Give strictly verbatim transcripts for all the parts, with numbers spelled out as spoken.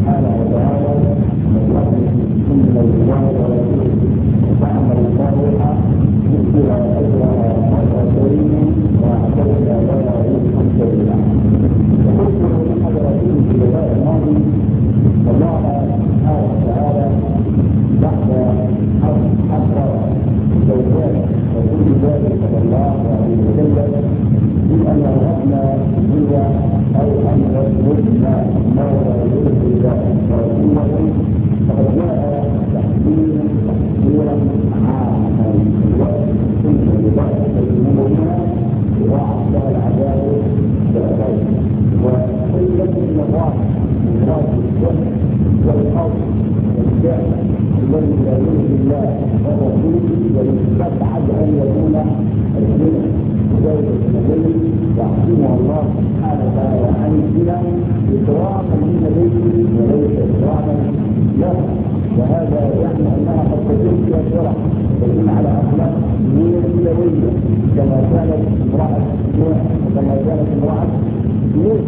سبحانه وتعالى من الله ورسوله وتعمل صالحا يؤتها اجرها مرتين واعتدنا لها رزقا كريما. وقلت من حضرتين في اللقاء الماضي الله سبحانه وتعالى بعد حفر زوجات رسول الله صلى الله عليه وسلم بأن رغبنا هي أو أن رسولنا ما لا يرد الله ورسوله فقد جاء تحذير تحذيرا عاما وسنة لبعض المؤمنين وضاعف لها العذاب بالغيب وقلة النظام من راس الجنة والأرض والجاه الذي لا يرد الله ورسوله ويستبعد أن يكون الزنا وذلك النبي يعصمها الله سبحانه وتعالى عن الزنا إكراما للنبي وليس إكراما له. وهذا يعني أنها قد تكون فيها شرع تكون على أخلاق نبوية كما كانت امرأة نوح وكما كانت امرأة لوط.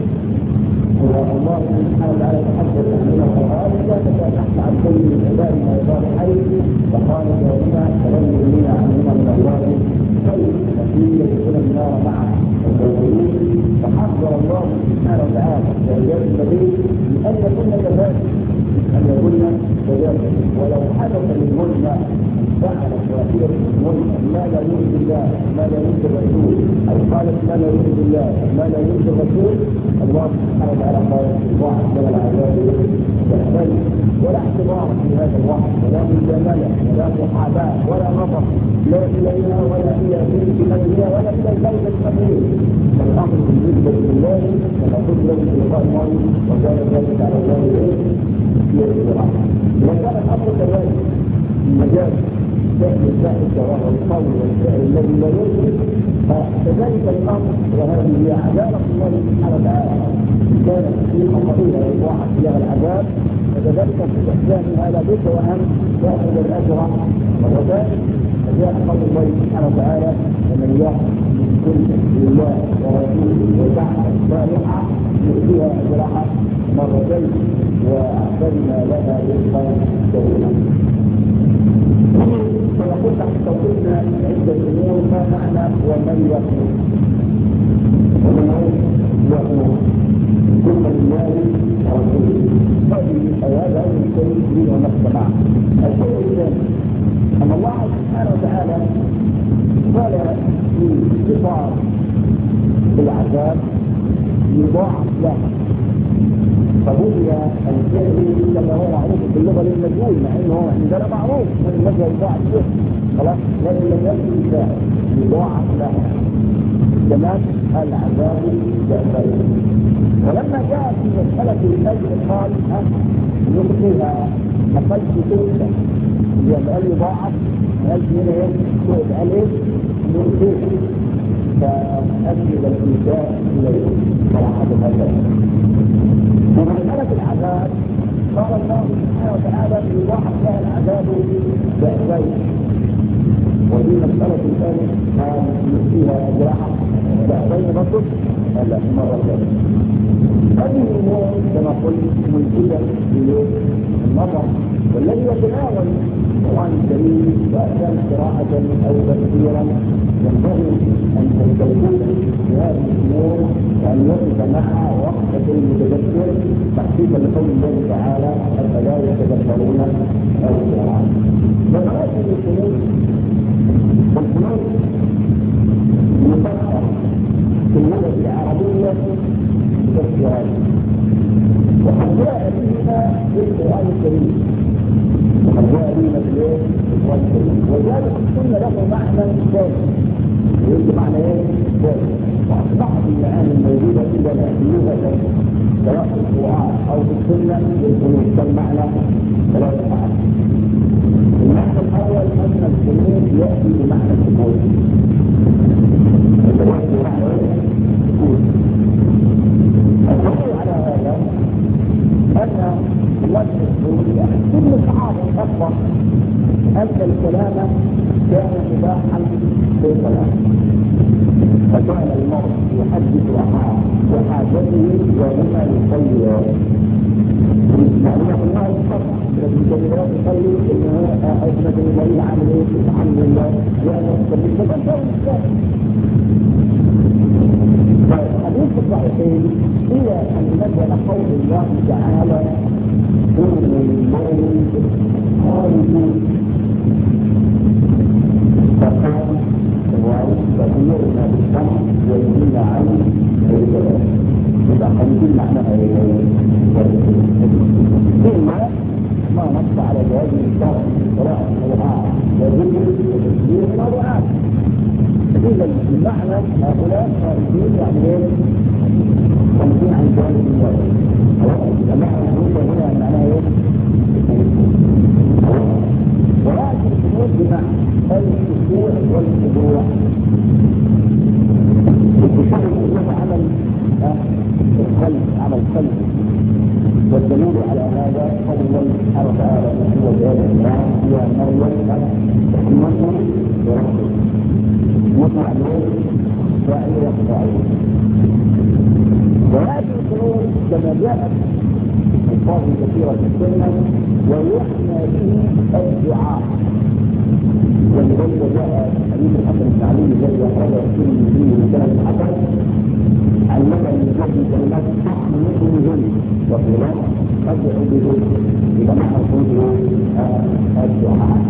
والله سبحانه وتعالى تحدث عن القرآن لا تتحدث عن كل من عبادنا الصالحين فقال ذلك فلن يغني عنهما من الله شيء فيه يدخل النار معه الكافرين. فحذر الله سبحانه وتعالى زوجات النبي بأن يكن كذلك أن يكن كذلك ولو حدث للمنى فعلت واحدة منى ما لا يرضي الله ما لا يرضي الرسول أو قالت ما لا يرضي الله ما لا يرضي الرسول الله سبحانه وتعالى قال واحد من العذاب يحتاج ولا اعتبار في هذا الوقت ولا مجامله ولا محاباه ولا نظر لا اليها ولا الى بنت مدينه ولا الى البيت الصغير. الامر بالنسبه لله كما قلت له في لقاء الماضي وكان ذلك على الله يسيرا. وكان الامر كذلك في مجال فعل الفاحشه وهو القول والفعل الذي لا يجري فكذلك الامر وهذه هي عداله الله سبحانه وتعالى كانت في قضيه واحد فيها العذاب فكذلك في احسانها لابد وان تاخذ الاجر مرتين. فجاء قول الله سبحانه وتعالى ومن يحكم كل لله ورسوله وتعمل صالحا يؤتيها اجرها مرتين واعتدنا لها رزقا كريما. فيقول تحت توقيتنا عدة امور ما معنى ومن يحكم ومن يحكم كل الله ورسوله. هذه هذا الشيء به ونقص معه. الشيء الثاني أن الله سبحانه وتعالى قال في صفات العذاب يضاعف له فبقي الفعل كما هو معروف في اللغة للمجهول مع أنه عندنا معروف من المجهول يضاعف له خلاص لكن لم يكن الفعل يضاعف له كمان العذاب يأخذ. ولما جاء في مسألة الأجر قال نلقيها أقل تؤتى لما قال يضاعف قال هنا ايه تؤتى قال ايه نلقيها فأجل الإنسان إليه صراحة الأجر. ومسألة العذاب قال الله سبحانه وتعالى يضاعف لها العذاب بأسرين. وفي مسألة ثانية قال نلقيها أجرها بأسرين برضه قال لا مرة ثانية. هذه الأمور كما قلت ملكية للنظر والذي يتناول القرآن الكريم وأحكام قراءة أو تفسيرا ينبغي أن تستوعب في هذه الأمور وأن يقف معها وقفة المتذكر تحقيقا لقول الله تعالى أفلا يتذكرون القرآن. وهذه الأمور الأمور مفسرة في اللغة العربية تفسيرات وقد جاء بهما في القرآن الكريم وقد جاء بهما في القرآن الكريم وذلك السنة له معنى ثاني ويجب معنى ايه؟ ثاني وأصبحت المعاني الموجودة عندنا في اللغة سواء في القرآن أو في السنة يكون كالمعنى ثلاثة معاني. المعنى الأول أن الخلود يأتي بمعنى الخلود يأتي بمعنى الخلود. الدليل على هذا أن الله كل صحابة أخبر أن الكلام كان مباحا في الكلام فكان المرء يحدث عن وحاجته وهما يصير يعني الله الصبر لكن كلمات يصلي انه اثبت الدليل عن ايه؟ الحمد لله يعني حديث الصحيحين هي ان نزل قول الله تعالى قل للمؤمن خالد فقال وأمرنا بالسمع والغنى عن الكلام يبقى خليل معناها ايه؟ ثم ما نص على جواز الشرع قراءة القرآن وذكر وتسبيح ودعاء. إذا المعنى هؤلاء خارجين يعني ايه؟ خارجين عن جواز الشرع. المعنى هنا معناها ايه؟ ولكن الخروج بمعنى الخشوع والخضوع. الخشوع هو عمل القلب، عمل قلب، والدليل على هذا قول الله سبحانه وتعالى في سورة آل عمران يا مريم احمدي بربك مطمع له فاعل يخضعون. وهذه الخروج كما جاءت الفاظ كثيرة في السنة ويحمى به الدعاء. ولذلك جاء حديث الحسن بن علي الذي أخرجه الترمذي فيه رسالة الحسن علمني من كلمات تحمل بهن وفي لفظ أدعو بهن إذا معنى الخروج الدعاء.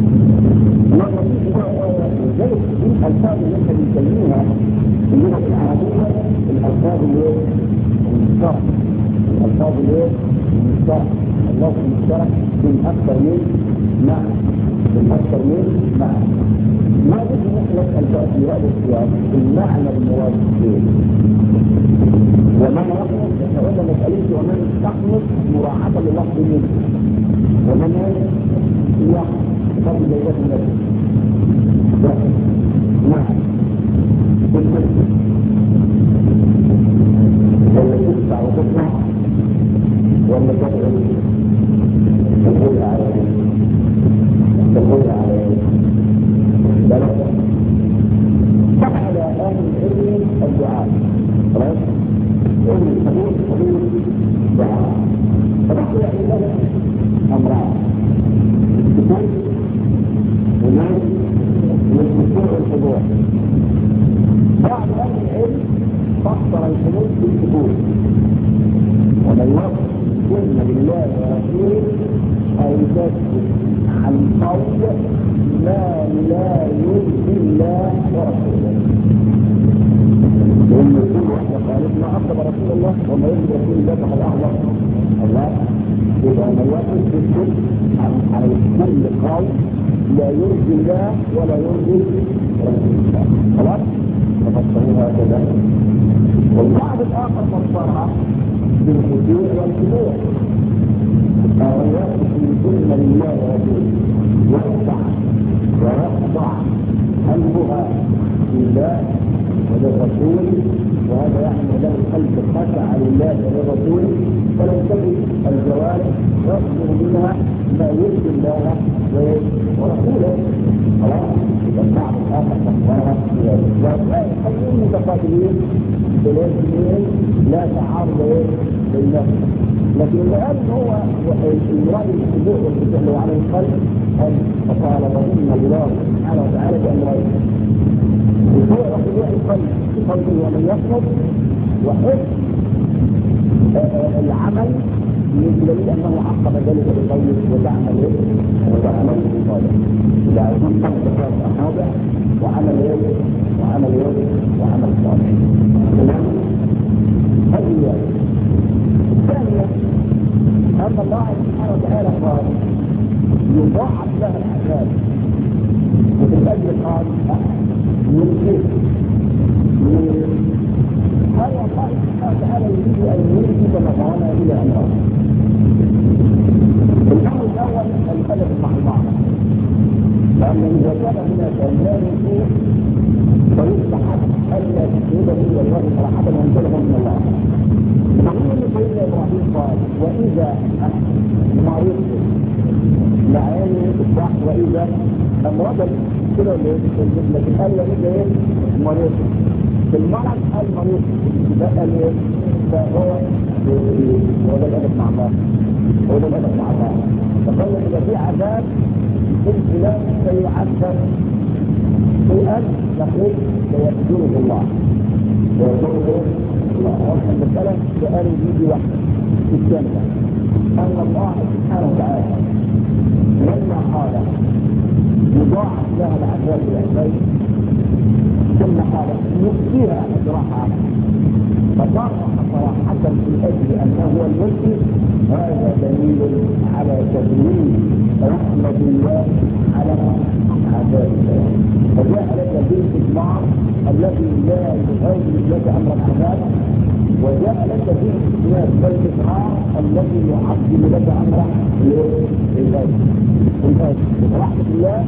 ولذلك من الألفاظ التي نسميها في اللغة العربية الألفاظ المشتركة، الألفاظ المشتركة، اللفظ المشترك من أكثر من معنى، من أكثر من معنى. ما يجب نحلق الفاظ في هذا السياق المعنى المراد به. ومن يقنط احنا قلنا مسألة ومن تقنط مراعاة للفظ منه، ومن يقنط فرض زيادة النبي. نعم. ولا تدفع وتطلع ولا تدعو تقول عليه تقول عليه بلد فعل أهل العلم الدعاء خلاص علم الحديث حديث دعاء فنحن إلى أمران السكون والناس والخشوع والخضوع. بعض أهل العلم فسر الحدود بالسكون ومن يقول كن لله ورسوله أي تسكت عن قول ما لا يرضي الله ورسوله. لأن كل واحدة قالت ما أغضب رسول الله وما يرضي رسول الله فقد أغضب الله. إذا من يقول تسكت عن كل قول لا يرضي الله ولا يرضي رسول الله خلاص ففسروها كذلك. والبعض الآخر فسرها بالخشوع والخضوع أو يأتي كل لله ورسوله يخضع ويخضع قلبها لله وللرسول وهذا يعني له القلب خشع لله وللرسول فلم تجد الجوارح يصدر منها ما يرضي الله ورسوله خلاص. البعض الآخر فسرها بذلك وخليهم متقابلين بلاجئين لا تعارض بينهم. لكن اللي قال ان هو المراد بالخضوع والخشوع على القلب قال فقال وان الله سبحانه وتعالى بامرين خشوع وخضوع القلب بقوله ومن يقنط وحفظ العمل من دليل انه عقب ذلك بقوله وتعمل وتعمل صالح. اذا عايزين خمس اصابع وعمل يد وعمل يد وعمل صالح. هذه الثانية أن الله سبحانه وتعالى قال يضاعف لها العذاب وفي الأجل قال يمكن هذا الله سبحانه وتعالى يريد أن يلفت نظرنا إلى أمرين. الأمر الأول الأدب مع الله، لأن إذا كان هناك لا يسوء فيستحق ألا تسيبه إلى الله صراحة وانزله من الله. نقول ان سيدنا ابراهيم قال واذا مرضت لعيني الصح وإذا أمرض كده لكن قال لي إيه مريض في المرض المريض بقى ليه فهو هو ده الأدب مع الله هو ده الأدب مع الله فقال إذا في عذاب يكون فلان سيعذب شيئا نقول سيأتيه الله سيأتيه الله وأصلا المسألة سؤال يجي واحد في الجنة أن الله سبحانه وتعالى لما قال يضاعف لها العذاب العباد ثم قال يؤتيها أجرها فصرح صراحة في أجل أنه هو الملك هذا دليل على تدليل رحمة الله على عذاب الله فجاء لك بالإجماع الذي لا يغير لك أمر العذاب وجاء لك بالاستثناء بالإقرار الذي يعظم لك أمر العباد العباد رحمة الله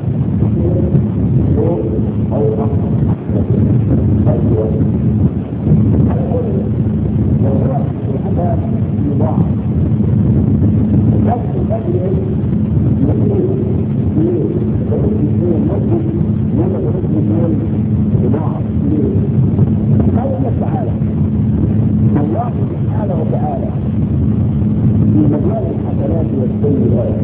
أو رحمة أيوة على كل موضوع العذاب يضاعف نفس الأجر يقول ليه ترد اثنين نفسه لما ترد اثنين يضاعف ليه قال تعالى الله سبحانه وتعالى في مجال الحسنات والسيئات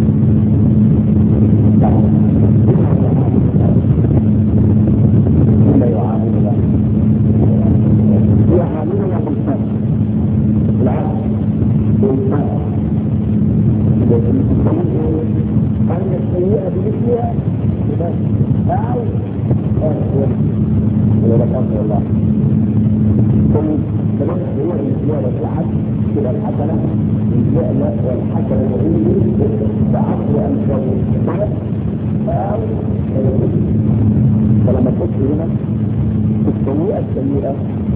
لا يعاملنا يعاملنا بالفضل بالعدل بالفضل أن السيئة بمثلها بس أو أخوة ولا أخوة الله ثم تبقى هو الإسلام والعدل كده الحسنة الإسلام والحسنة الوحيد بعقل أنفسه أو فلما تبص هنا السيئة السيئة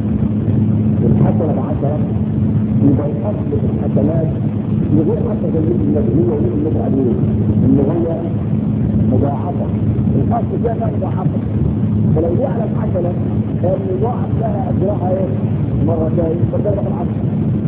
والحسنة بعشرة يبقى الأصل في الحسنات يغير حتى تنبيه المدهية ويجب النبي عليه إن هي مضاعفة الأصل فيها مضاعفة فلو دي على الحسنة المضاعف لها أجرها إيه؟ مرتين فضربة العشرة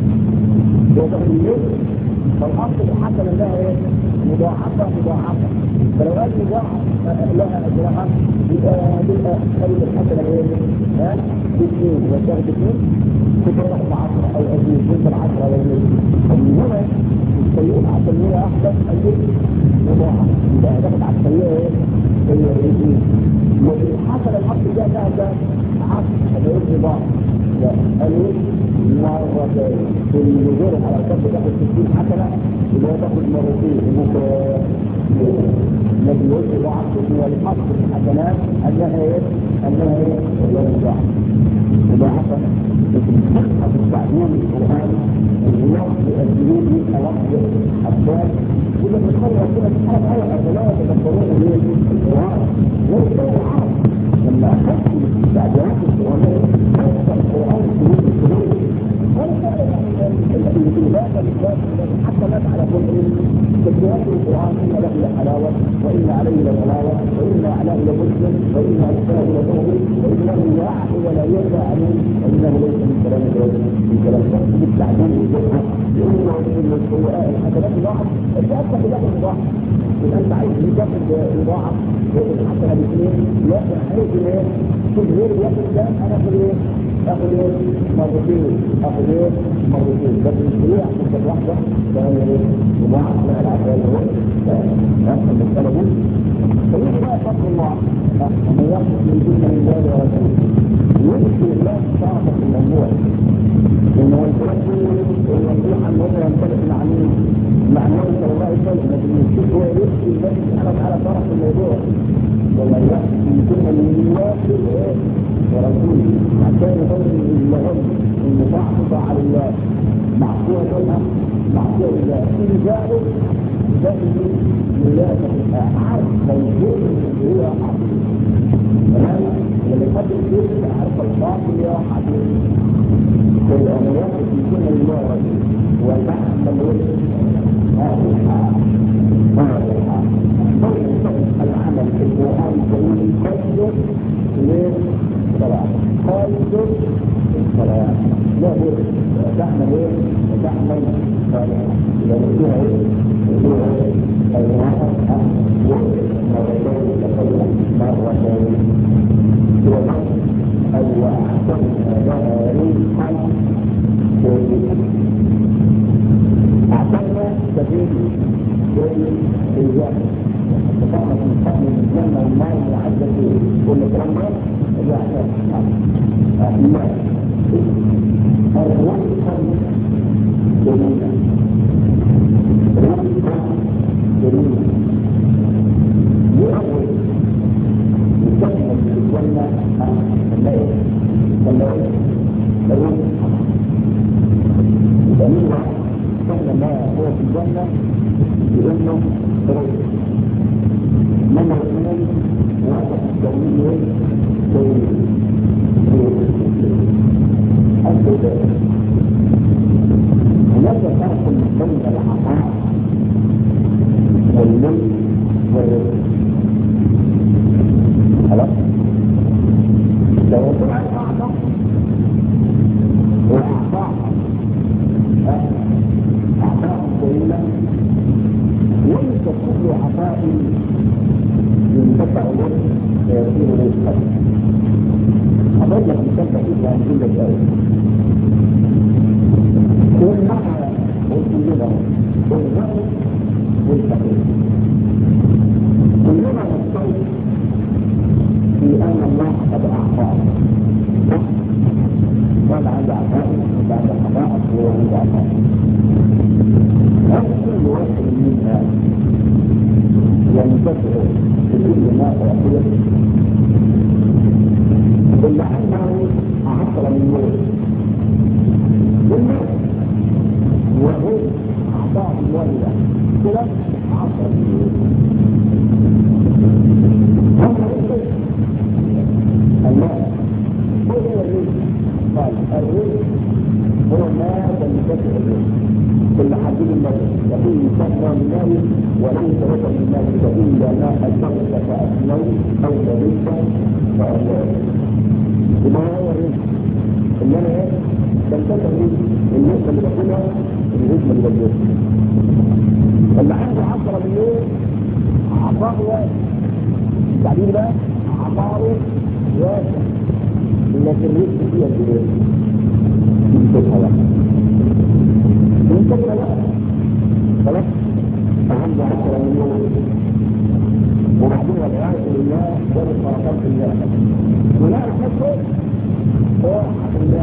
وضع الليل فالأصل الحسنة لها إيه؟ مضاعفة مضاعفة فلو قال مضاعف لها أجرها يبقى تبقى خليل الحسنة إيه؟ ها؟ باثنين وشاهد باثنين تضربة بعشرة أو أزيد وانت العشرة أو أزيد هنا السيئة عشان هي أحسن أزيد مضاعف يبقى دخل على السيئة إيه؟ هي اثنين والحسنة الأصل ده ده ده عشر هذا إيه مضاعف لا قالوا مرتين في النزول على الكف تاخد ستين حسنة يبقى تاخد مرتين ممكن الذي يوجد ضعف والحق في الحسنات انها ايه؟ انها ايه؟ الضعف يبقى حسنة تبحث التعليم القرآن اللفظ الجنوب من لفظ الأبدال وإذا بتخلي ربنا سبحانه وتعالى أبدالله يتذكرون ليه؟ القرآن ليس العرب لما أخذت التعبيرات القرآنية أكثر القرآن الجنوب الجنوب ولكن الإنسان بالذات حتى لا على كل تكوين القرآن إن له لحلاوة وإن عليه لطلاوة وإن أعلاه لمسلم وإن أكثره لطول وإنه يعد ولا يرضى عليه وإنه ليس من كلام الرجل من كلام الرجل بالتعليم الجنة لأنه من السيئات الحسنات ضاعف أنت أكثر بلاك ضاعف يبقى أنت عايز يجرب يضاعف الحسنة باثنين لا عليك إيه؟ كل غير ياخد ده أنا أخذ إيه؟ أخذ إيه؟ مرتين أخذ إيه؟ مرتين بس السريع فرصة واحدة فهي إيه؟ يضاعف لها العذاب هو نفس المسألة دي فيجي بقى فضل الله ومن يحدث من دون من الله ورسوله يذكر الله تعرف في الموضوع إنه الكلام الموضوع عن وضع ينطلق مع مين؟ مع النبي صلى الله عليه وسلم لكن الشيخ هو يذكر الله سبحانه وتعالى تعرف في الموضوع ومن يحدث من دون من الله ورسوله عشان يبين لهم إن تعطف على الله معصية لها معصية لله في ذلك ذلك ملازمة الأعراف موجود هو عظيم تمام لما يقدم الشيء عارف الباطل يا حبيبي والأمريات في كل الله والبحث الوجه هذا الحال هذا الحال العمل في القرآن الكريم قدر للصلاة قدر الصلاة لا هو تعمل ايه وتعمل صالحة إذا نسيها ايه المرأة مرتين تقول مرتين أو أعطينا لها ريحا شديدا أعطينا سبيل شديد في الجنة فقط من قبل الجنة والنار معدة فيه كل كلام ده يحتاج الماء الريحا شديدا ريحا شديدا يؤول يسمى الجنة الليل الليل الليل دليل كل ما هو في الجنة بأنه رزق من الاثنين واحد التوحيد في هناك فرق بين العطاء والملك والرزق خلاص لو يكون على أعطاء وأعطاء أعطاء طويلة ليس كل عطاء ينتفع به ويصير رزقا أضرب لك مثال بسيط عن كل شيء كل مرة والكلمة والغني والفقير كلنا نستوي في أن الله قد أعطاه قال عند عطاء بعد عطاء وعند عطاء هل كل واحد منا ينتفع بكل ما أعطيه إلا أنه عشرة مليون بالمئة وهو أعطاه الوالدة كلا عشرة مليون هذا الرزق المال هو الرزق قال الرزق هو ما تنتفع به كل حديث المال يقول يسمى لله وليس لك لله سبيل لا أجرك فأسلم أو تبيت فأسلم وما هو الرزق اللي أنا إيه تنتفع به النسبة اللي بقولها الرزق اللي بقولها اللي عنده عشرة مليون أعطاه واحد التعبير ده أعطاه واحد لكن الرزق فيها الجنيه يمكنها واحد يمكنها واحد خلاص فعنده عشرة مليون وبعدين والعياذ بالله ذلك فرقات الله ونعرف نفسه هو حق الله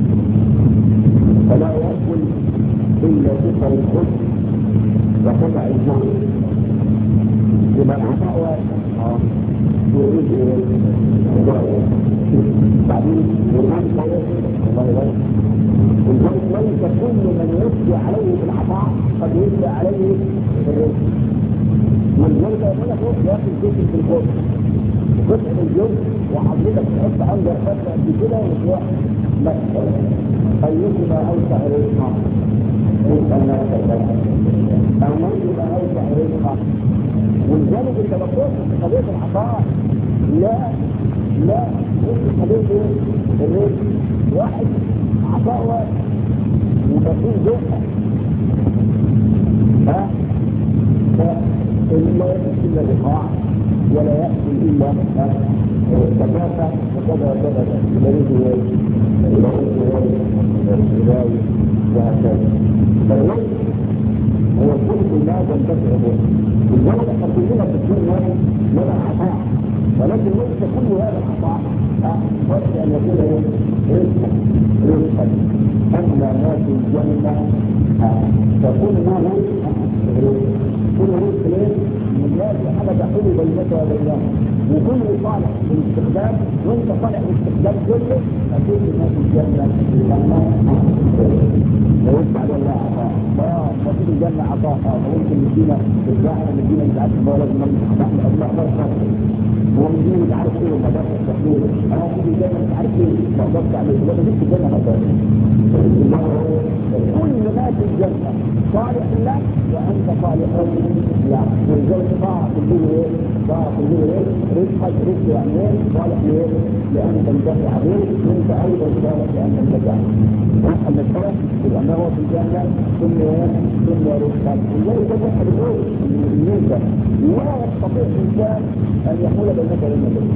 فلا يأكل إلا كفر الخبز وقطع الجهد يبقى العطاء واحد يريد بعدين يريد الله يبارك ولذلك ليس كل من يسري عليه بالعطاء قد يسري عليه بالرزق ولذلك يقول لك روح ياكل جزء في الخبز جزء من الجزء وحضرتك تحط عنده فتره قد كده وتروح مثلا ايكما اوسع رزقا يسال نفسك او ايكما اوسع رزقا ولذلك انت بتبص في قضيه العطاء لا لا مش قضيه الرزق واحد عطاء واحد وتكون جزء ها فإلا يأتي إلا بقاع ولا يأتي إلا تكافة وكذا وكذا يريد يريد يريد وهكذا فالرزق هو كل ما تنتفع به لذلك قد كلنا في الدنيا لنا عطاء ولكن ليس كل هذا العطاء فرض ان يكون رزقا رزقا اما ما في الجنه فكل ما رزق كل رزق ليه من ذلك حاجه تحول بينك وبينهم وكل صالح للاستخدام وانت صالح للاستخدام كله فكل ما في الجنه لله لو يسمع لله عطاء ما في الجنه عطاء ممكن ندينا الزاحمه ندينا مش عارف ما لازم نحن الله اكبر ومدير مش عارف ايه ومدار التحليل انا في الجنه مش عارف ايه ما اقدرش عليه ولا في الجنه ما اقدرش كل ما في الجنه صالح لله وانت صالح له ولذلك طاعه الدين تعرف ان ايه رزقك رزق يعني ايه صالح ليه؟ لان تنتفع عليه وانت ايضا صالح لان تنتفع واحد الشرف يبقى ما هو في الجنه ثم ايه؟ ثم رزقك ولذلك ده احد الامور الميزه لا يستطيع الانسان ان يحول بينك وبين الرزق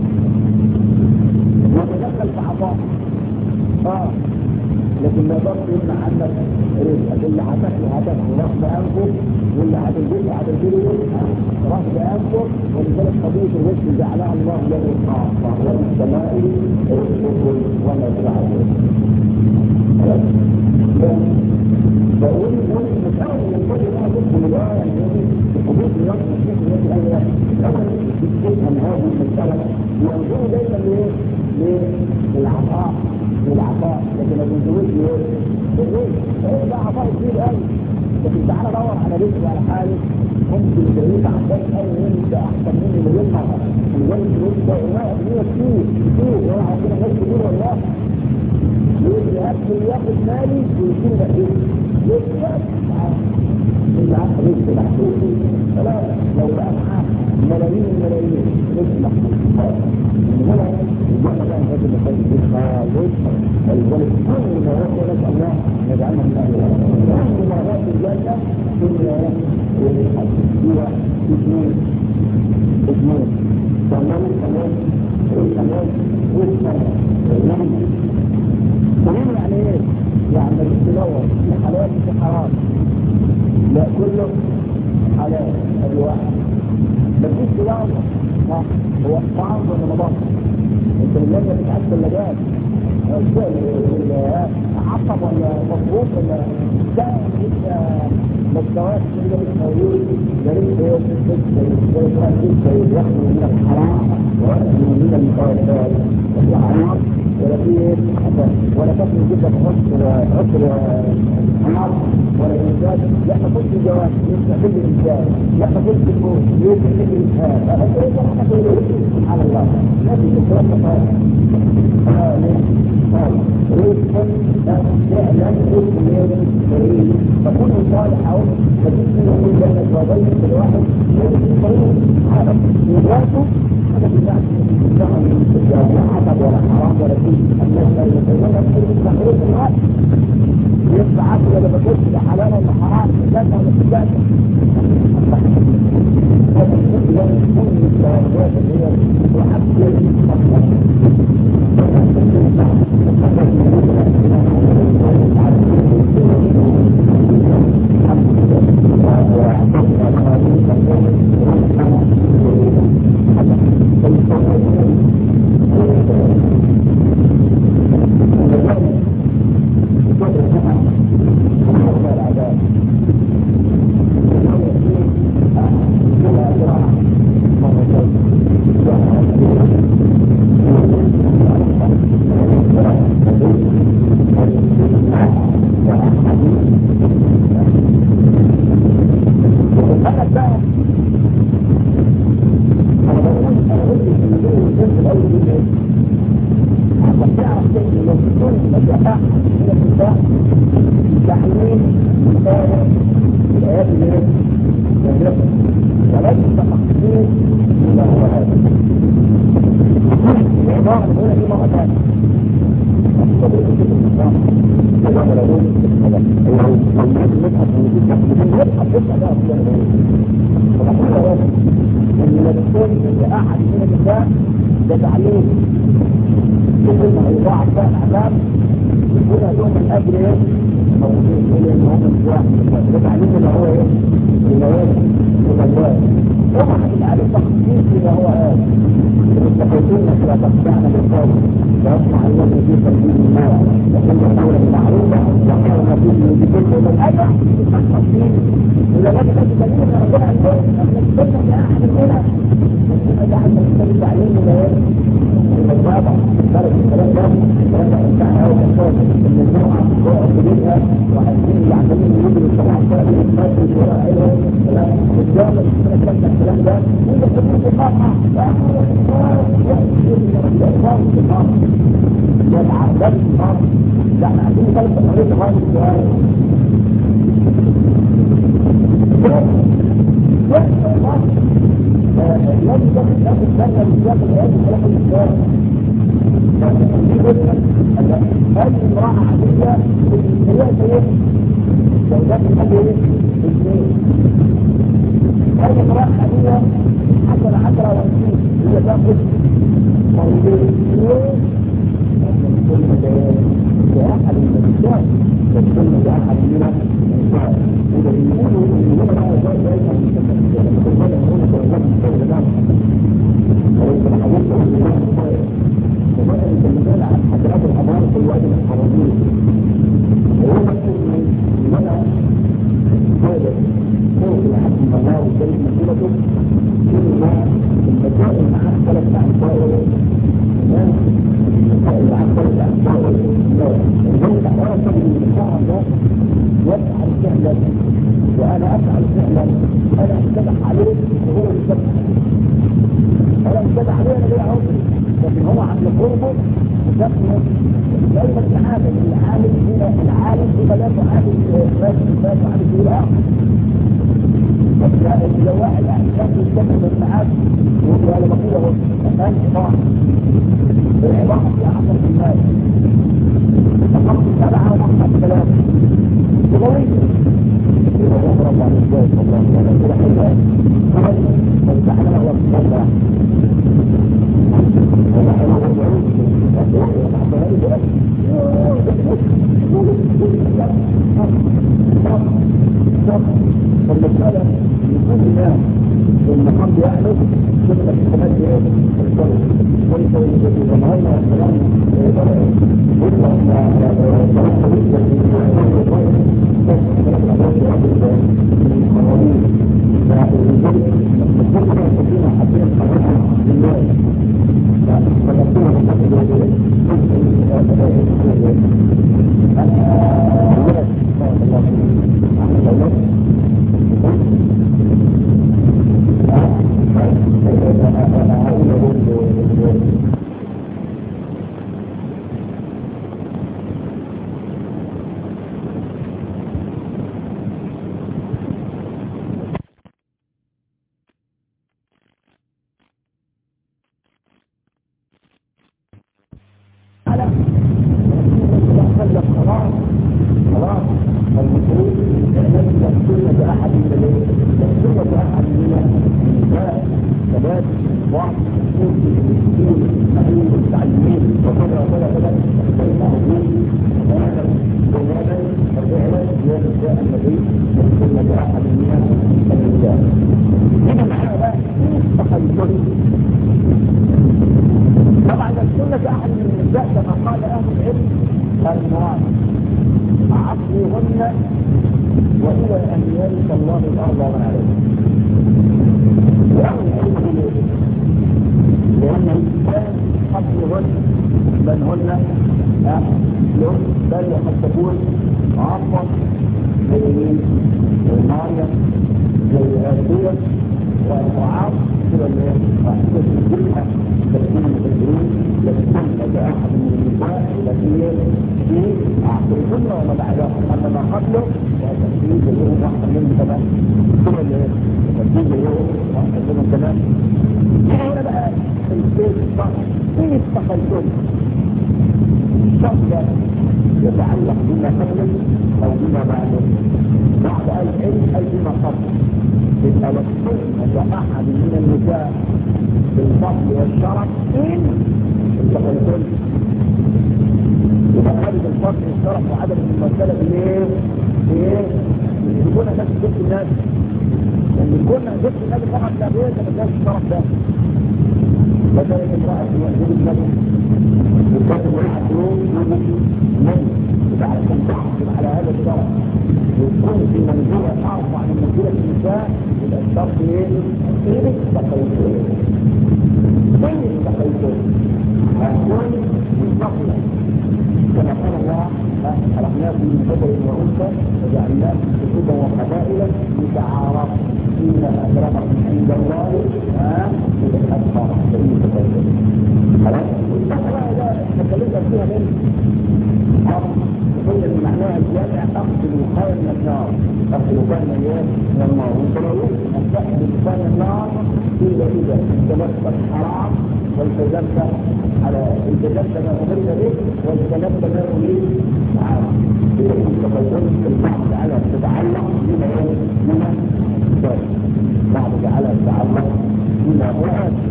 وتدخل في عطاء اه لكن ما يقدرش يمنع عنك رزقك اللي هتاكله هتاكله رغم انفه واللي هتنجزه هتنجزه رغم انفه ولذلك قضيه الرزق جعلها الله له خاصه وللسماء رزقكم وما توعدون. بقول بقول المسألة اللي كل ما تدخل الآية يعني الحدود الوقت الشيخ الذي قال لك الأول تفهم هذه المسألة ينظروا دايما ليه؟ للعطاء للعطاء لكن ما تنزلوش ليه؟ بالرزق فإيه ده عطاء كبير قوي لكن تعالى دور على رزق وعلى حالك ممكن تلاقيك عطاء قوي وانت أحسن مني مليون مرة ولذلك الرزق ده إنها أبنية كتير كتير وأنا عاوزين ناس كتير والله يأكل ياخد مالي ويشيل بقيه يسأل اللي عارف رزق محدود فلا لو بقى معاه ملايين الملايين رزق محدود من هنا يجعل بقى هذا المكان يجيب خالص ولذلك كل ما يأتي نسأل الله نجعلنا من أهل الله كل ما يأتي الجنة كل ما يأتي هو اثنين اثنين كمان كمان كمان كمان كمان يعني ايه؟ يعني مش تدور في حلال في حرام لا كله حلال ادي واحد مفيش تدور هو طعام ولا مضاد انت اللي بتعدي اللجان عصب ولا مضبوط ولا ده لسه مستويات كده مش موجود ده لسه لسه ياخد من الحرام وياخد من المخالفات وفي حرام ولا في ولا تكن جدا عسر عسر عمر ولا انسان لا تقول في جواز يستحل الانسان لا تقول في الموت يستحل الانسان هذا ايه حاجه تقول سبحان الله ما في كلام خالص رزقا فعلا رزق كريم تكون صالح او تجد من الجنه وبين كل واحد يرزق طريق هذا وذاته هذا بالذات لا عقد ولا حرام ولا شيء الناس لا يتزوج في تخريج الوقت يطلع عقل ولا بكتب ده حلال ولا حرام لا ولا سجاد هذا الشيء لا يكون من الدرجات اللي هي وحتى الذي ياخد ياخد بالنا من سياق الآيات وخلاف الإسلام دي بسأل هل امرأة عادية هي سيئة زوجات الحديث اثنين هل امرأة عادية حسنة عشرة وعشرين هي تاخد موجود ليه؟ كل مجال لأحد النساء كل لأحد من النساء إذا يقولوا إن هنا بقى زي دايما كل ما يقولوا كلمات مستوى ده وليس الحديث عن الله الخير وبدأ يكلمون عن حضرات الأمر في الوقت الحرامين وهو مكتوب من لنا هذا خوف العبد من الله وكلمة مسؤولته كلمة المسائل مع ثلاث عن طائر المسائل عن ثلاث عن طائر لذلك أحيانا تجد من الشعر ده يفعل فعلا وأنا أفعل فعلا أنا أنتبه عليه وهو ينتبه أنا أنتبه عليه أنا ليه عذري لكن هو عند قربه مدخل دايما العالم العالم هنا العالم في بلاده عالم راس الفاس وعالم في الآخر لو واحد أحسن يستمع بالساعات ويقول أنا بقول له أنا إضاعة الإضاعة فيها عشر في المال فقط سبعة وقت ثلاثة بغوية يقول الله رب على الزوج والله ولا كل حاجة فهل فالتعلم هو الصلاة ولا حلو الوعود فالمسألة يكون الناس والمقام بيعمل كل الاحتمال ايه الصلاة وليس يجب ظهرنا الكلام يتعلق بما قبله او بما بعده بعد العلم اي بما قبله يبقى السنة احد من النساء بالفضل والشرف ان التقيتم يبقى خارج الفضل والشرف وعدم الممثلة بايه؟ بايه؟ يكون نفس ست الناس لان يكون ست الناس فقط لا بيه ما كانش الشرف ده وذلك امرأة يعجب النبي وكانت معها فلوس من يتعلم تحصل على هذا الشرف يكون في منزلة ارفع من منزلة النساء يبقى الشرف ايه؟ ايه تقيتم ايه تقيتم هتكون مستقلة كما قال الله خلقناكم من ذكر وانثى وجعلناكم شعوبا وقبائل لتعارفوا ان اكرمكم عند الله اتقاكم فإن تقيتم خلاص التقوى ده تكلمنا فيها من قلنا ان معناها الجامع اخذ الوقايه من النار اخذ الوقايه من النار والنار والضروري ان تاخذ الوقايه من النار في إذا اجتنبت الحرام والتزمت على التزمت ما أمرت به واجتنبت ما أريد عنه. إذا كنت تقدمت البعض على تتعلق بما بما بعض على تتعلق بما هو آتي.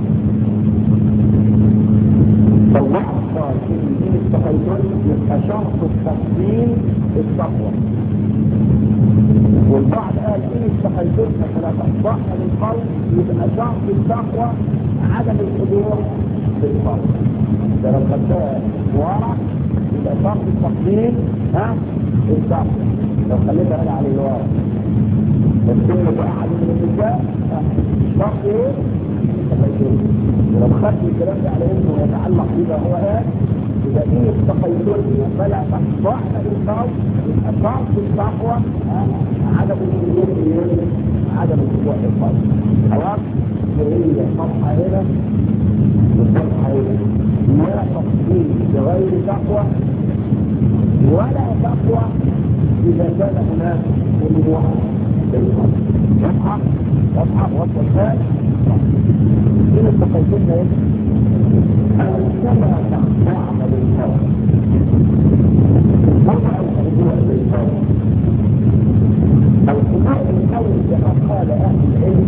فالبعض قال في دين التقدم يبقى شرط التفصيل التقوى، والبعض قال إن استقلتك فلا تخضعن للقول يبقى شرط التقوى عدم الخضوع للقول. ده لو خدتها ورا يبقى شرط التقديم ها التقوى، لو خليتها هنا على الورا بس كل واحد من النساء شرط ايه؟ التقيد. ولو خدت الكلام ده على انه يتعلق بما هو قال إذا إيه استقيتن فلا تخضعن للقول يبقى شرط التقوى عدم الخضوع عدم الخضوع للقول. خلاص؟ هي الصفحة هنا والصفحة هنا لا تفصيل بغير تقوى ولا تقوى إذا كان هناك خضوع للقول. واضحة؟ واضحة؟ واضحة الآن؟ إن استقيتن إيه؟ كما تخضعن للقول وضع الخضوع للقول. الخضوع للقول كما قال أهل العلم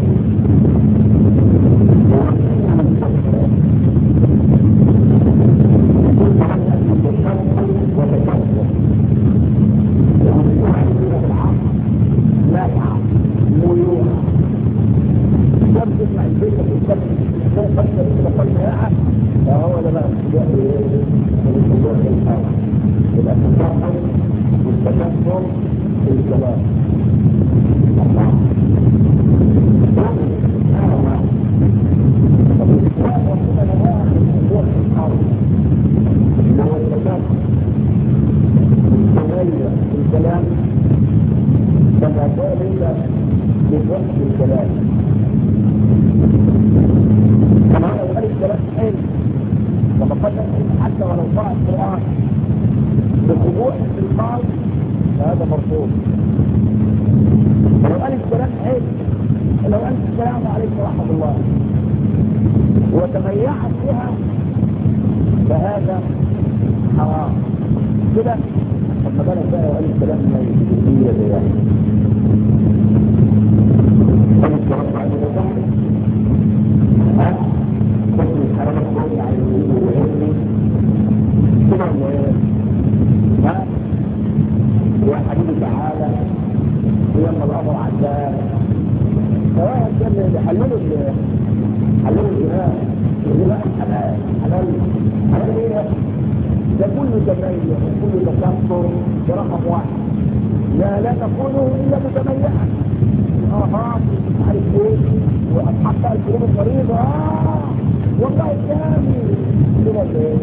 كل عن أهل التشرف وتكبر والخضوع بالعقل لا يعقل ميوعى كم تسمع البيت والكم تفكر إذا قلنا يعقل فهو ده بقى الخضوع للخضوع للقول. يبقى التشرف والتكبر في الكلام الله فبالإسلام وكما نواع الخضوع في الأرض اللي هو التكبر والتغير في الكلام كما ذلك بالوقت في الكلام. كما هو يقال الكلام حلو كما قال حتى ولو قرأ القرآن بالخضوع في القلب فهذا مرفوض. ولو قال الكلام حلو لو قال السلام عليكم ورحمة الله وتميعت بها فهذا حرام كده. طب ما بالك بقى وقال الكلام ما يجوزية زي يعني قال الكلام بعد ذلك ها قسم الحرام الصوري على الوجود والعلم كده ولا ايه؟ ها يا حبيبي تعالى ويما الأمر عدال فواحد كان بيحللوا حللوا الجناح يقول لا حلال حلال حلال ايه؟ ده كله تميع وكله تكسر برقم واحد لا لا تقوله الا متميعا ارهاق عارف ايه وحتى القلوب الفريضه اه والله الثاني كده ايه؟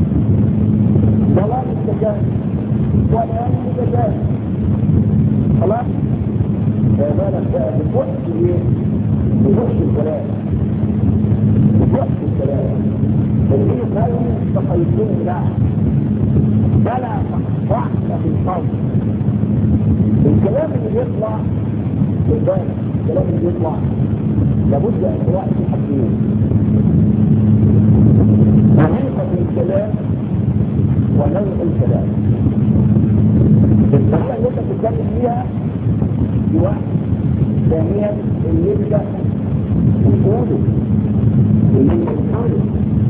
ضلال التجاهل والآن التجاهل خلاص؟ فبالك بقى بفحش ايه؟ بفحش الكلام بفحش الكلام فالإيه خلي تقيتون لا فلا تخضعن بالقول. الكلام اللي بيطلع بالبال الكلام اللي بيطلع لابد أن تراعي في حاجتين طريقة الكلام ونوع الكلام. الطريقة اللي انت بتتكلم فيها دي واحد. ثانيا اللي انت بتقوله اللي انت بتقوله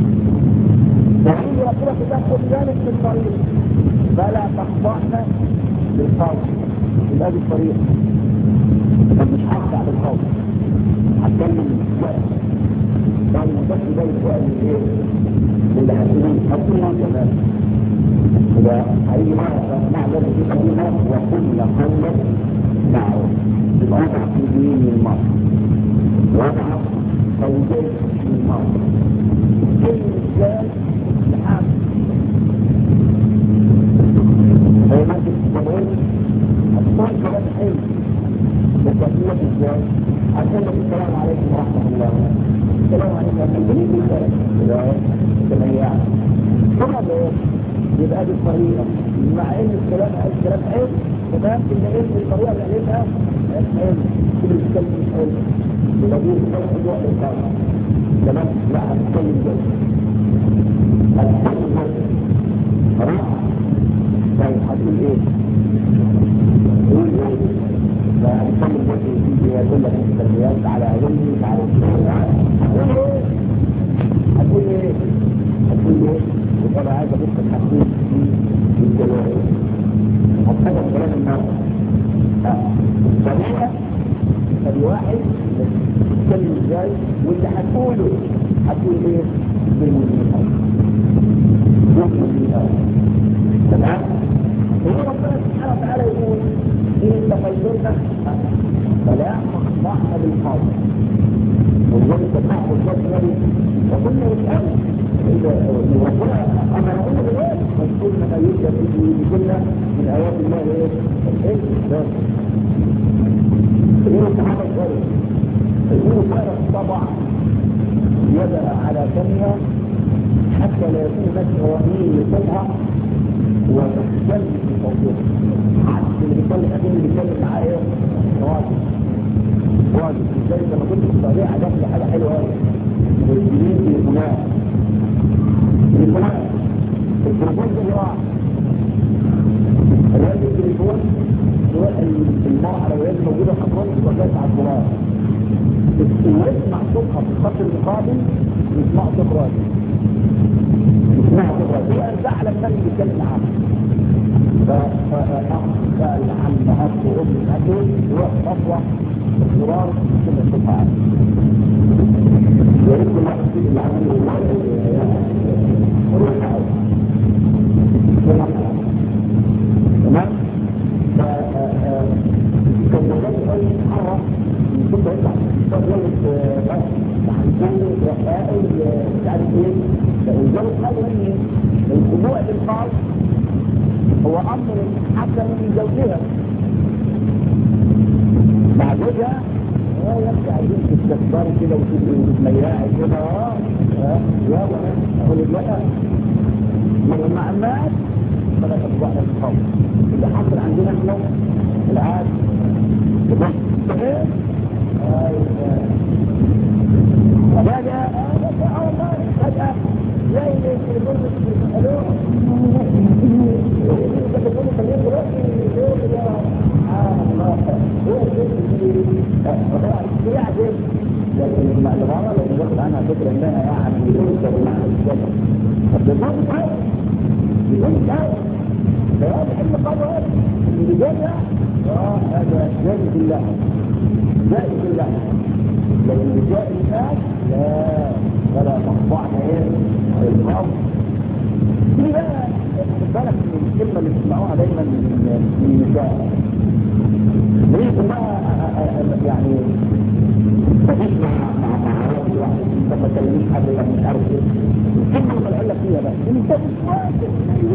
فعندي ربنا تدخل ذلك في الطريق فلا تخضعن بالقول. يبقى دي الطريقة مش هخضع بالقول هتكلم وقت بعد ما تاخد بالك وقت ايه اللي هتقولين هتقولين كمان إذا أي مرة مع ذلك في قديمة وكل قولة معه وضع في دين المرء وضع توجيه المرء كل رجال لحاجة هي ما تستطيع هتقول كلام حلو بتقول ازاي عشان السلام عليكم ورحمة الله السلام عليكم ورحمة الله لا تميع كما ده يبقى دي الطريقة مع ان الكلام عايز كلام حلو تمام ان ايه الطريقه اللي قالتها حلو كل الكلام مش حلو يبقى دي موضوع اخر تمام لا هنتكلم ده هنتكلم ده خلاص طيب هتقول ايه؟ قول ايه؟ لا هنتكلم ده في يقول لك التربيات على علمي على هتقول ايه؟ هتقول ايه؟ هتقول ايه؟ يبقى انا عايز ابص الحقيقي في الجواب هتفضل كلام الناس صحيحة فالواحد تتكلم ازاي واللي هتقوله هتقول ايه بالمناسبة بالمناسبة تمام هو ربنا سبحانه وتعالى يقول إن تفيدنا فلا أخضعنا بالقول وذلك تحفظ ذات نبي وكنا نسأل إذا ربنا أما نقول بالله فنقول ما يوجد بكلنا من آيات الله إيه؟ الحلم بس يقول الصحابة الغرب يقول كانت تضع يدها على فمها حتى لا يكون نفسه ومين يصلها وتتكلم في صوتها عكس اللي بيتكلم أكيد اللي بيتكلم معاه إيه؟ راجل راجل ازاي لما كنت في الطبيعة داخل حاجة حلوة أوي والجنين في الفناء الفناء التليفون ده راح الراجل التليفون سواء المرأة لو هي موجودة في الخط وكانت على الفراغ يسمع صوتها في الخط المقابل يسمع صوت راجل يسمع صوت راجل هو ارجع لما النبي بيتكلم معاه فأخ سأل عن أخ وأم الأكل يروح مطوح الزرار كده صوتها عالي يريد كل واحد فيه اللي عمله روح عالي تمام؟ كان مجال أي مرة كنت أطلع فضلت تحديثي رفائي مش عارف إيه فالجو قالوا إن الخضوع للقاضي هو أمر حسن من زوجها مع زوجها اه يبقى عايزين تستكبري كده وتتميعي كده اه يلا اقول لك من مع الناس فلا تطبع الخوف اللي حصل عندنا احنا العاد بس ايه فجأة اه والله فجأة زي اللي يقول لك الو يقول لك خليك راسي يقول يا الله هو هي عجيب لكن المعلومات اللي بنقول عنها فكرة انها يعني يوصل مع الجبل طب ده ما يقول ده ده بحل قبر اللي جايه اه هذا جائز بالله جائز بالله لو اللي جاء الناس لا فلا تقطعنا ايه القبر دي بقى خد بالك من الكلمه اللي بتسمعوها دايما من النساء ليه كلها يعني تجيش مع مع تعارض الواحد انت ما تكلميش حد ولا مش عارف ايه الكلمه اللي بقول لك فيها بقى انت مش واثق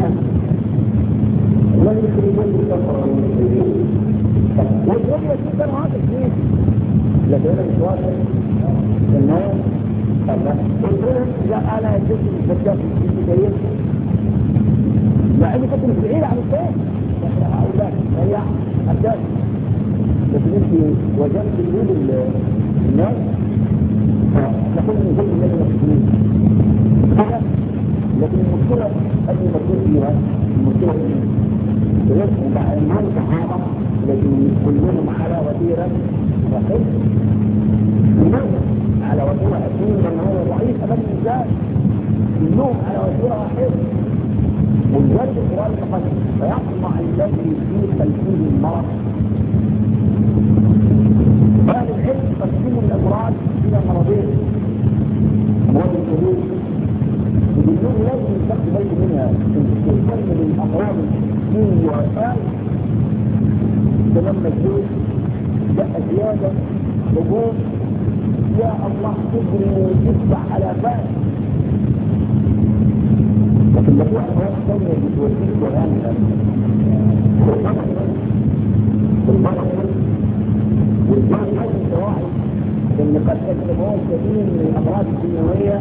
الذي يخرجون بالكفر والدنيا جدا واثق فيه لكن انا مش واثق انه قلت لهم لا انا جبت الزكاه في جيد مع اني كنت مش بعيد عن الشيء لكن هؤلاء هي اساس لكن انت وجدت وجود الناس نقول من كل الناس المسلمين كده لكن المشكله قبل ما تكون فيها المشكله في مع انهم صحابه لكن كلهم على وتيره واحد لماذا؟ على وتيره اكيد لان هو ضعيف امام الانسان كلهم على وتيره واحده والجد القرآن فقط فيطمع الذي في خلفه المرض أهل العلم تقسيم الأمراض إلى مرضين أمراض القلوب وبالنسبة لازم تاخد بالكم منها تهتم بالأمراض النفسية والآن تمام مجهول جاء زيادة هجوم يا الله تجري وتتبع على فات لكن الموضوع هو الثانية بتوزيع القرآن بالمرض والجهد لازم تواعي ان قد يكون سليم من الامراض الدنيوية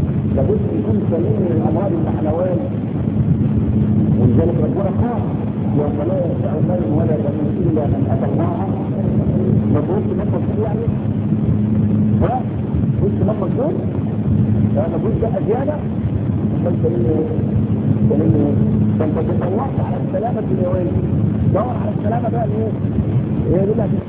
لابد يكون سليم من الامراض المعنوية ولذلك ربنا قال يوم لا ينفع مال ولا بنون الا من اتى الله مبروك نفس يعني ها بص نفس دول انا بقول بقى زياده امال كلمه كلمه فانت تطلعت على السلامه الدنيويه دور على السلامه بقى الايه هي دي اللي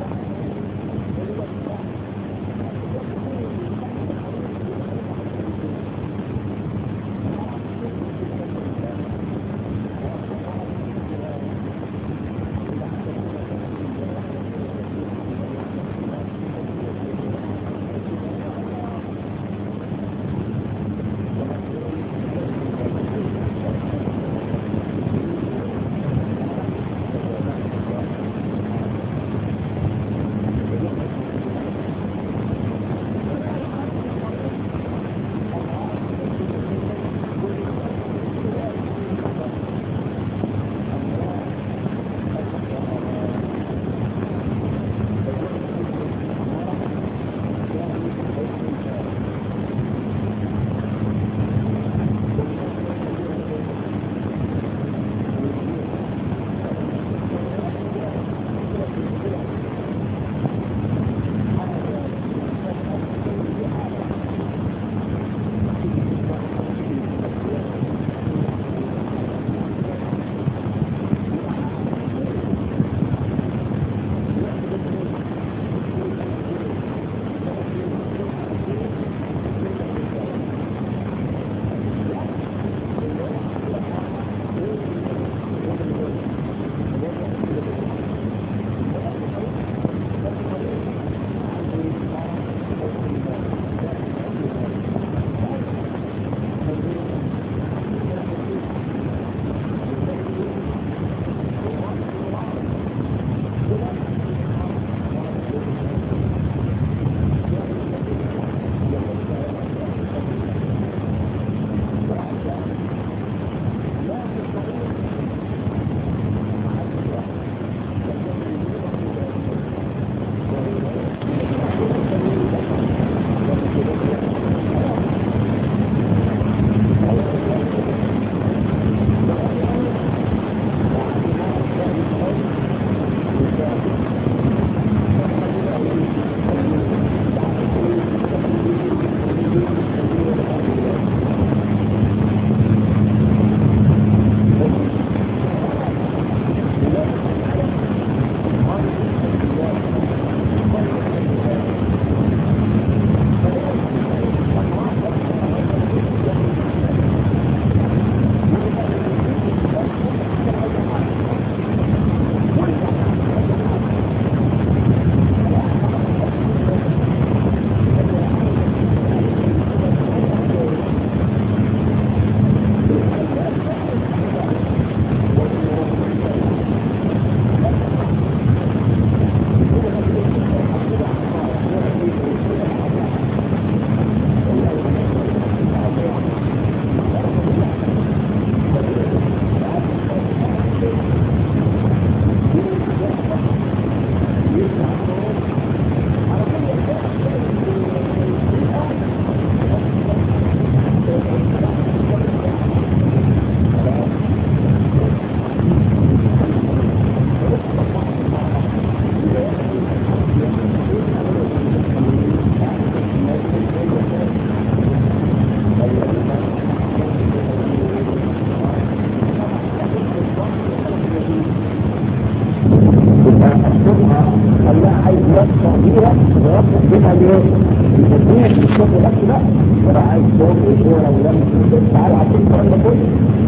كبيرة وربط بها ليه؟ التسميع في الشغل نفسه لا ولا عايز صوت وصورة ولم تعالى على الكلام ده كله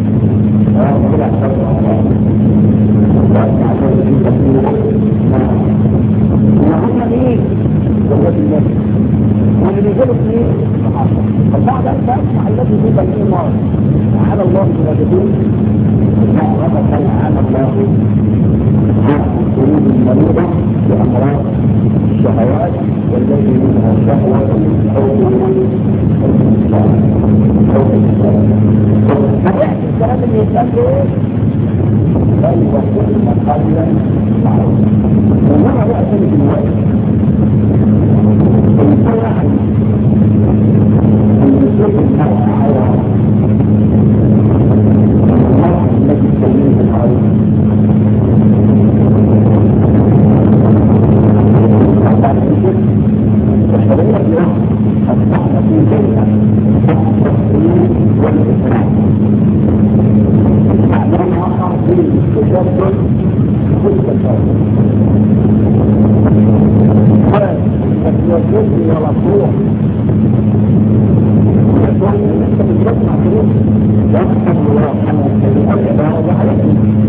اه كده وهم مين؟ ولاد الناس واللي بيجيبوا اثنين فالبعض انت اسمع الذي في بني النار على الله بمجدون ربط على الله قلوب المريضة بأمراض الشهوات والذي منها شهوة أو أو فبيحكي الكلام اللي يتقال لا يوصل مقابلا معروف ومعنى وقت الوقت الفرح المسيح النفس على الله الذي تسليه العالم فبين اليوم أصبحنا في جنة التصوير والإسلام معنى آخر في التشدد في التشدد فالتشدد ورسوله يقول أن أنت بتسمع فيه يحسب الله أنه العبادة عليك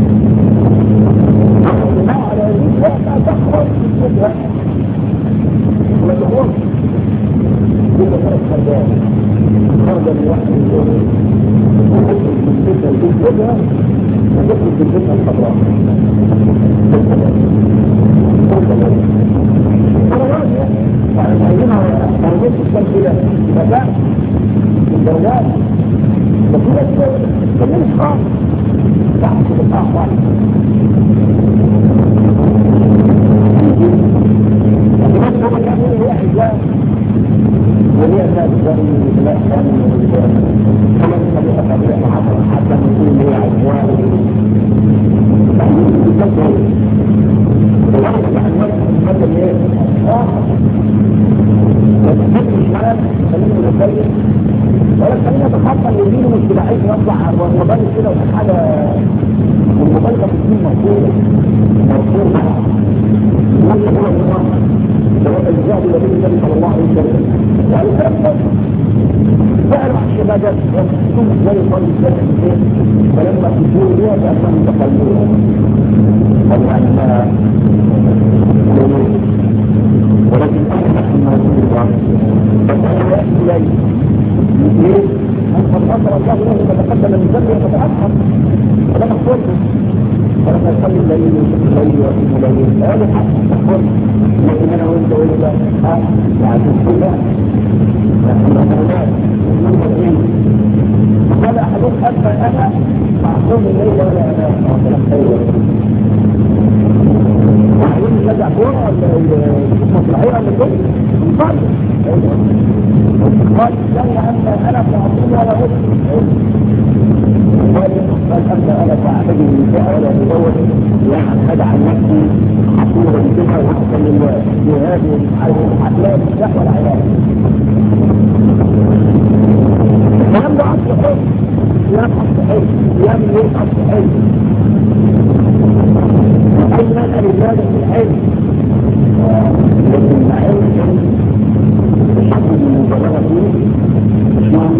ما على ذلك لا تخرج من الشبهة ولا تخرج كل ثلاث خرجات خرج الواحد الجوهر وتخرج من الفتنة الجوهر وتخرج من الفتنة الخضراء خرجات يعني عايزينها خرجات التمثيلات مكان الدولات وكل شيء كمان خاص تحت الأخوة لكن هو كان هو حجاب وليه أساس ذلك لا كان كمان طبيعة طبيعة حتى نقول هي عجوان يتكلم ويحكي عن نفسه مثل ايه؟ آخر بس الشمال خلينا نتكلم ولا خلينا نتخطى اليمين والسباعين نطلع على الموبايل كده وفي حاجة والموبايل ده بتكون مرفوضة مرفوضة وانت هو النظام سواء الجهد النبي النبي صلى الله عليه وسلم وقال الكلام ده فعلوا على الشبابات وكتوم لا يصلي الجهد البيت فلما تجور بها بأسان تقلوها والله ولكن أحد من رسول الله فقال يأتي إليه ليه؟ أن قد أصر الله له فتقدم من ذنبه فتأخر ولا مخصوصه فلما يصلي الليل الليل وفي الليل هذا حق تقول لكن أنا وأنت وأنت ها يعني كل نحن أولاد قال أحدهم حتى أنا معصوم الليل ولا أنام وكلام خير وعليم يرجع كورة ولا مسرحية ولا كل انفرد قال لن أن أنا معصوم ولا مسلم قال أما أنا فأعتقد النساء ولا أتزوج يعني أدع عن نفسي حصولة بكذا وأحسن للجهاد والحفلات والسحر والعيال الكلام ده أصل حلو صيام أصل حلو صيام الليل أصل حلو أي مسألة الرجالة في الحلم لكن الحلم الشخص المبالغة فيه مش معنى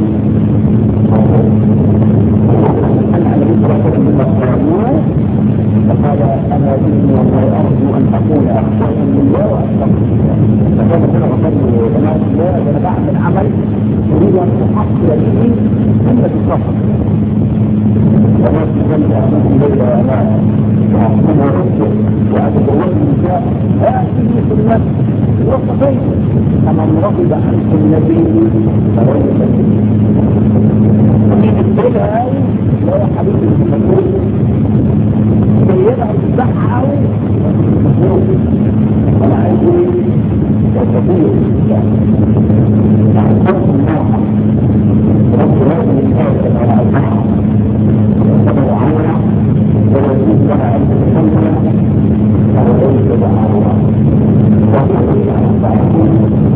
أنا على مصرحة من الأخرانية فقال أنا إني والله أرجو أن أكون أخشى من الله وأستغفر الله فكان كده غفر لي بنات الله أنا بعمل عمل أريد أن أحصل به ثم تتصفر وما تزل أمام الليلة أمام وأحكم ورسل وأتزوج النساء أأتي في النفس وصفين فمن رغب عن النبي فليس به ومن الدولة لا يا حبيبي المسؤول سيدها الصحة والمسؤول ولا عايز يستطيع يعني فرص الناحة رب هذا الإنسان على الصحة وصبر عنها ولا يجوز لها أن تتسمى فهو ليس بعضها وهو ليس عن بعضها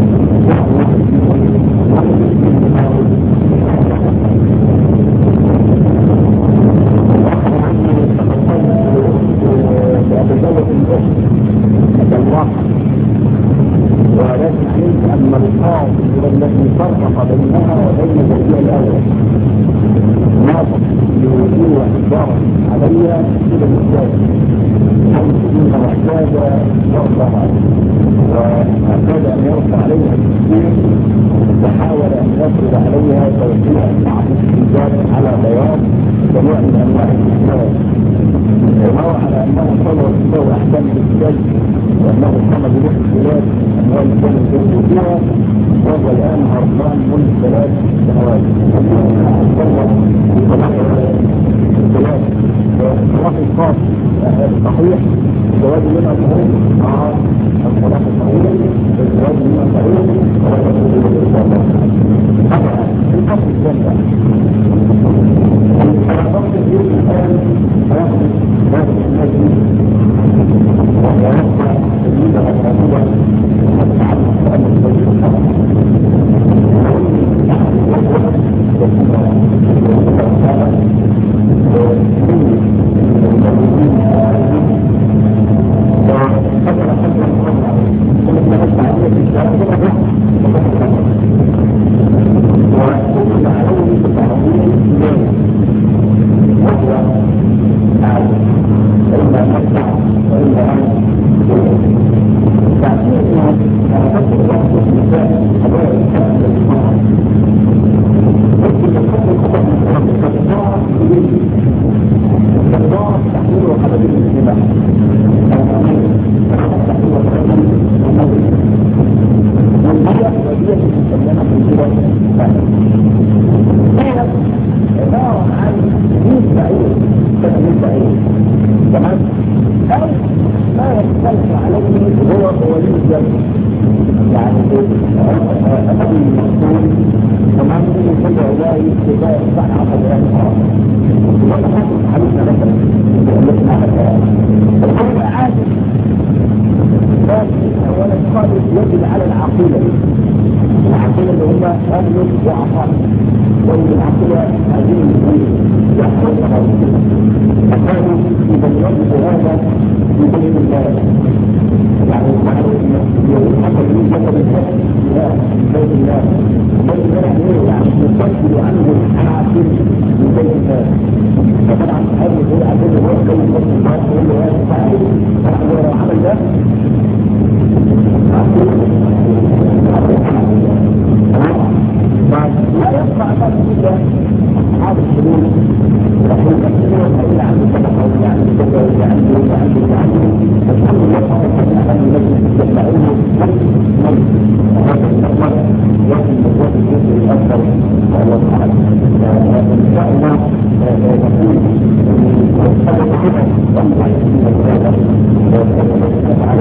ولكن عليك أن القاضي هو الذي فرق بينها وبين الزوجية الأول ناطق لوجوه الضرر عليها إلى الإسلام حيث إن محتاجة ضربها واعتاد أن يرفع عليها التسليم وحاول أن يفرض عليها توزيع بعض الإنجاز على بياض جميع من أنواع الإسلام ونرى على أنه صلى الله أحسن بالسجن وأنه قام بنفس البلاد أموال كان يجب فيها وهو الآن هربان منذ ثلاث سنوات صلى البلاد الصلاح الخاص صحيح الجواز منها صحيح اه الصلاح الصحيح الجواز منها صحيح طبعا في الأصل الجنة الأصل الجنة الآن هياخد هذا النجم ويوقع الجنة الأساسية والتعلق بأن الزوج الحق التي تسلمها في الجبل كانت عبارة عن مية بعير كان مية بعير تمام؟ أو ما يختلف عليه هو ولي الجنة يعني أبي المسؤول تمام يقول الله اتباع صنع فضلات وأنا حاسس حبيبنا مثلا يقول لك الأمر عادي لكن أولا خالص يجب على العقيدة العقيدة اللي هم أهل وعقائد وإن العقيدة هذه يحفظها فكانوا إذا يجب هذا في بيت الله يعني معروف حتى في جبل الفتح لا بيت الله بيت الله يعني يفضل عنه العاقل من بيت الله فطبعا هذا يقول عقيدة هو كي يفضل الله يقول له هذا فعل فعل عمل ده لا يطلع بعد كده أصحاب الشرور رحمة الله إلا عن الصدقة وإلا عن الصدقة وإلا عن الصدقة وإلا عن الصدقة الحمد لله صدقة عن المجلس يطلعونه مجلس مجلس وهذا الأمر يأتي بقوة الجزء الأكبر والله تعالى إن شاء الله نقول الصدقة كده والله على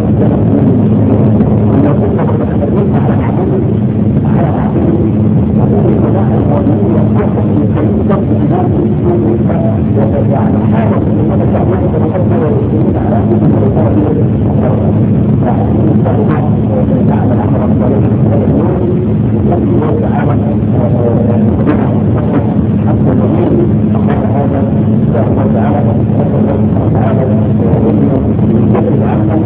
أن يكون متحدثين على معبود على معبود وهو البناء القانوني والحكم لكي يضبط الناس يعني حاجة من هذا الشعبان يتبقى والمسلمين على أهل المسلمين تعمل عمل الصالح الذي يتعامل حتى نقول هذا الله تعالى الله تعالى يجب عنه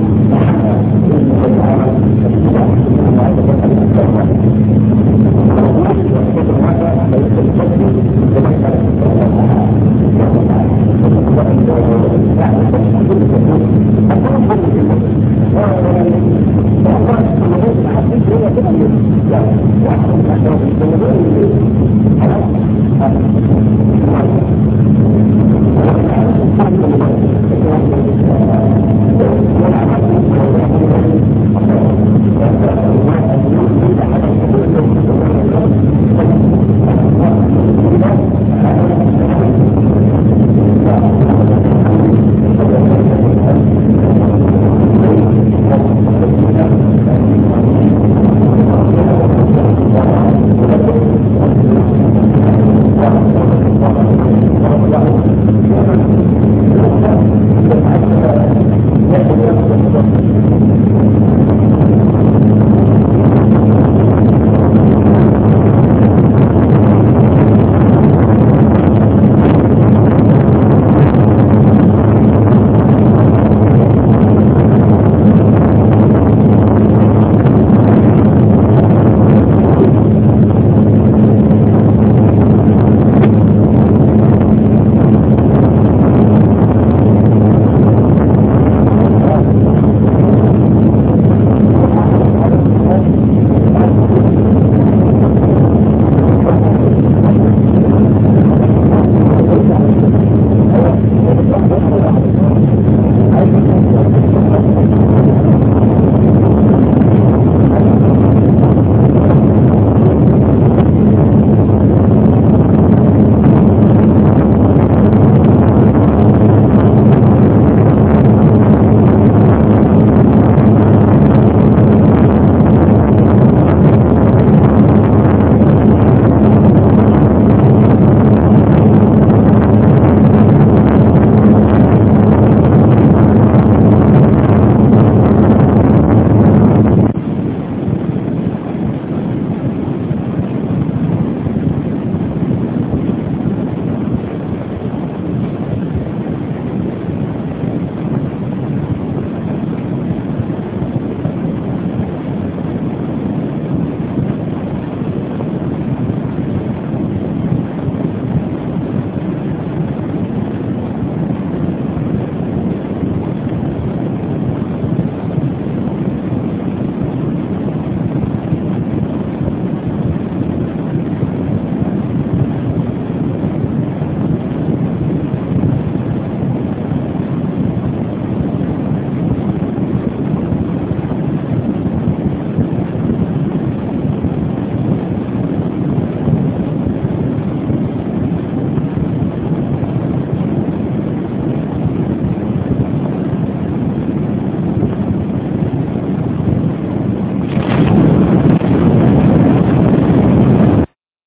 Thank you.